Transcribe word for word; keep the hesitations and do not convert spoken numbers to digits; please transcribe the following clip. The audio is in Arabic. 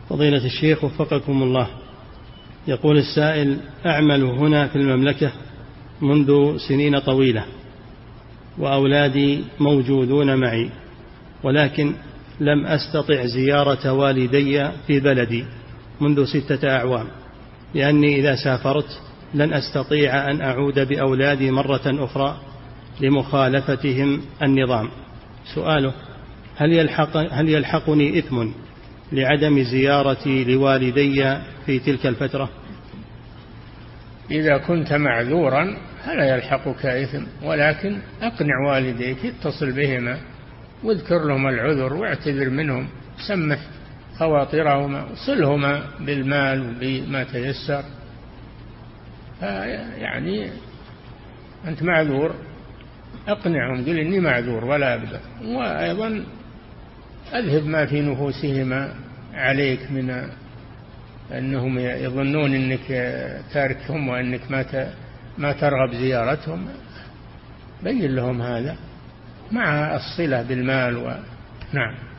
فضيلة الشيخ وفقكم الله، يقول السائل: أعمل هنا في المملكة منذ سنين طويلة وأولادي موجودون معي، ولكن لم أستطع زيارة والدي في بلدي منذ ستة أعوام، لأني إذا سافرت لن أستطيع أن أعود بأولادي مرة أخرى لمخالفتهم النظام. سؤاله: هل يلحق هل يلحقني إثم لعدم زيارتي لوالدي في تلك الفترة؟ إذا كنت معذورا فلا يلحقك إثم، ولكن أقنع والديك، اتصل بهما واذكر لهم العذر واعتذر منهم، سمح خواطرهما، صلهما بالمال وبما تيسر. يعني أنت معذور، أقنعهم، قل إني معذور ولا أبدا، وأيضا أذهب ما في نفوسهما عليك من أنهم يظنون أنك تاركهم وأنك ما ما ترغب زيارتهم. بين لهم هذا مع الصلة بالمال و... نعم.